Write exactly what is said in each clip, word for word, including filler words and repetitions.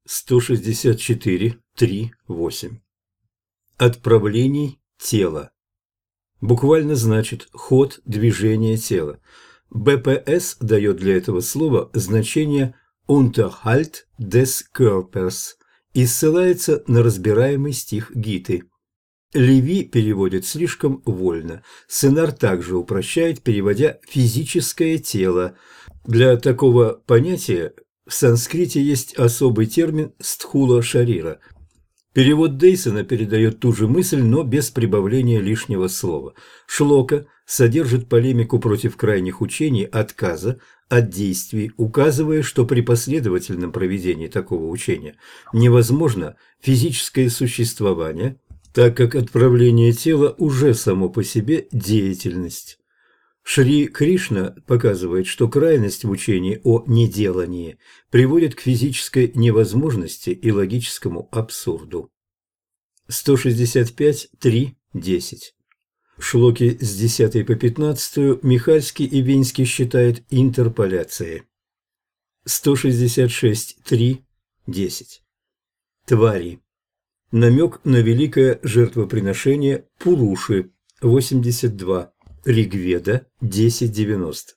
сто шестьдесят четыре три восемь. Отправлений тела. Буквально значит ход движения тела. бэ пэ эс дает для этого слова значение «Unterhalt des Körpers» и ссылается на разбираемый стих Гиты. Леви переводит слишком вольно. Сенар также упрощает, переводя «физическое тело». Для такого понятия в санскрите есть особый термин «стхула шарира». Перевод Дейсона передает ту же мысль, но без прибавления лишнего слова. Шлока содержит полемику против крайних учений отказа от действий, указывая, что при последовательном проведении такого учения невозможно физическое существование, так как отправление тела уже само по себе деятельность. Шри Кришна показывает, что крайность в учении о неделании приводит к физической невозможности и логическому абсурду. сто шестьдесят пять три десять. Шлоки с десятой по пятнадцатую Михальский и Винский считают интерполяцией. сто шестьдесят шесть три десять. Твари. Намек на великое жертвоприношение Пуруши восемьдесят два. Ригведа десять девяносто.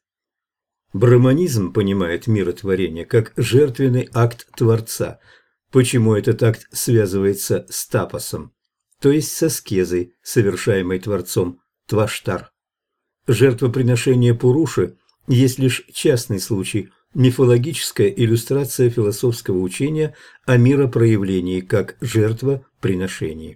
Брахманизм понимает миротворение как жертвенный акт Творца. Почему этот акт связывается с тапасом, то есть с аскезой, совершаемой Творцом, тваштар. Жертвоприношение Пуруши есть лишь частный случай, мифологическая иллюстрация философского учения о миропроявлении как жертвоприношении.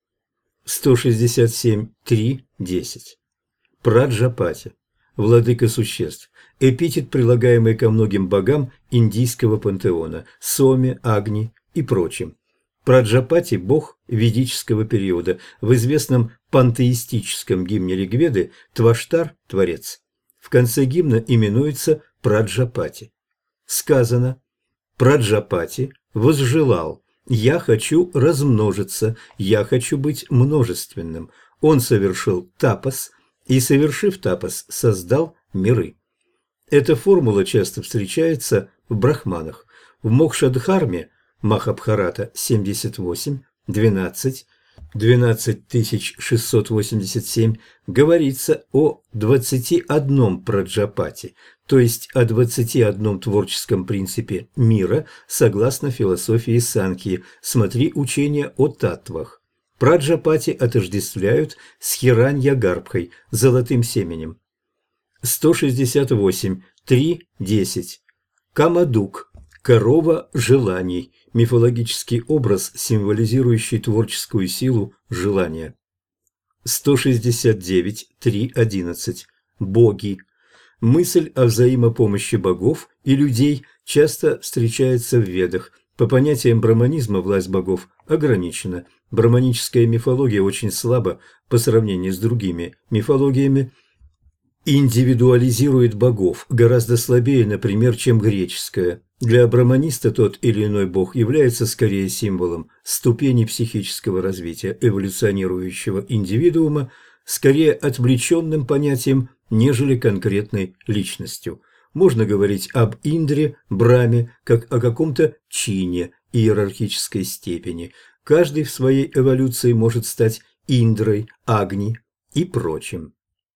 сто шестьдесят семь три десять. Праджапати, владыка существ, эпитет, прилагаемый ко многим богам индийского пантеона, Соме, Агни и прочим. Праджапати – бог ведического периода. В известном пантеистическом гимне Ригведы Тваштар – творец. В конце гимна именуется Праджапати. Сказано: Праджапати возжелал: «Я хочу размножиться, я хочу быть множественным». Он совершил тапас и, совершив тапас, создал миры. Эта формула часто встречается в брахманах. В Мокшадхарме Махабхарата семьдесят восемь двенадцать двенадцать тысяч шестьсот восемьдесят семь говорится о двадцати одном праджапати, то есть о двадцати одном творческом принципе мира, согласно философии Санkhьи, смотри учение о таттвах. Праджапати отождествляют с Хиранья-гарбхой, золотым семенем. сто шестьдесят восемь три десять. Камадук – корова желаний, мифологический образ, символизирующий творческую силу желания. сто шестьдесят девять три одиннадцать. Боги. Мысль о взаимопомощи богов и людей часто встречается в Ведах. По понятиям брахманизма власть богов ограничена. Брахманическая мифология очень слаба по сравнению с другими мифологиями, индивидуализирует богов гораздо слабее, например, чем греческая. Для брахманиста тот или иной бог является скорее символом ступени психического развития эволюционирующего индивидуума, скорее отвлеченным понятием, нежели конкретной личностью. Можно говорить об Индре, Браме, как о каком-то чине, иерархической степени. Каждый в своей эволюции может стать Индрой, Агни и прочим.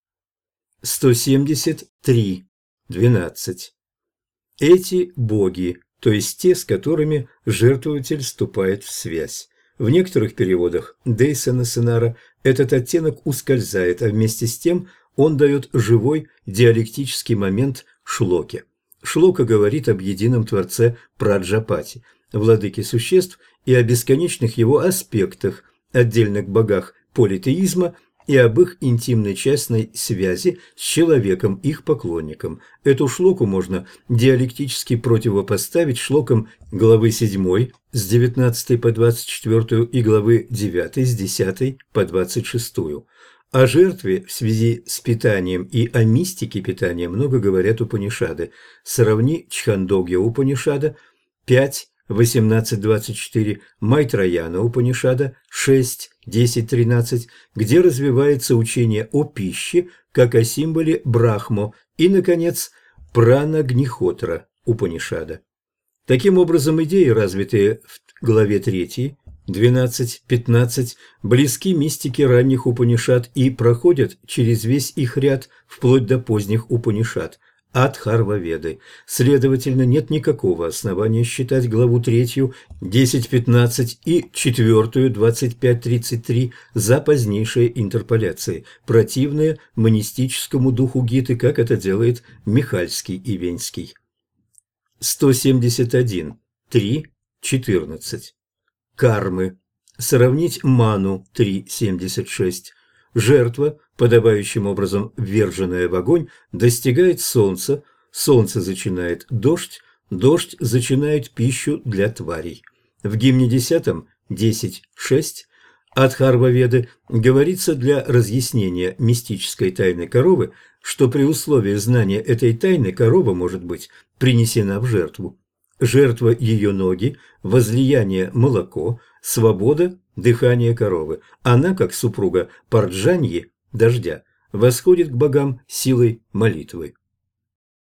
сто семьдесят три двенадцать. Эти боги, то есть те, с которыми жертвователь вступает в связь. В некоторых переводах Дейсона Сенара этот оттенок ускользает, а вместе с тем он дает живой диалектический момент шлоке. Шлока говорит об едином Творце Праджапати, владыке существ, и о бесконечных его аспектах, отдельных богах политеизма и об их интимной частной связи с человеком, их поклонником. Эту шлоку можно диалектически противопоставить шлокам главы седьмой с девятнадцатой по двадцать четвёртую и главы девятой с десятой по двадцать шестую. О жертве в связи с питанием и о мистике питания много говорят Упанишады. Сравни Чхандогья Упанишада пять восемнадцать двадцать четыре, Майтраяна Упанишада шесть десять тринадцать, где развивается учение о пище как о символе Брахмо, и, наконец, Пранагнихотра Упанишада. Таким образом, идеи, развитые в главе третьей, двенадцать пятнадцать, близки мистике ранних Упанишад и проходят через весь их ряд вплоть до поздних Упанишад, Атхарваведы. Следовательно, нет никакого основания считать главу третью, десять пятнадцать и четвертую, двадцать пять тридцать три за позднейшие интерполяции, противные монистическому духу Гиты, как это делает Михальский и Венский. сто семьдесят один. три четырнадцать. Кармы. Сравнить ману три семьдесят шесть. Жертва, подобающим образом вверженная в огонь, достигает солнца, солнце зачинает дождь, дождь зачинает пищу для тварей. В гимне десятом десять шесть Атхарваведы говорится для разъяснения мистической тайны коровы, что при условии знания этой тайны корова может быть принесена в жертву. Жертва ее ноги, возлияние молоко, свобода, дыхание коровы. Она, как супруга Парджаньи, дождя, восходит к богам силой молитвы.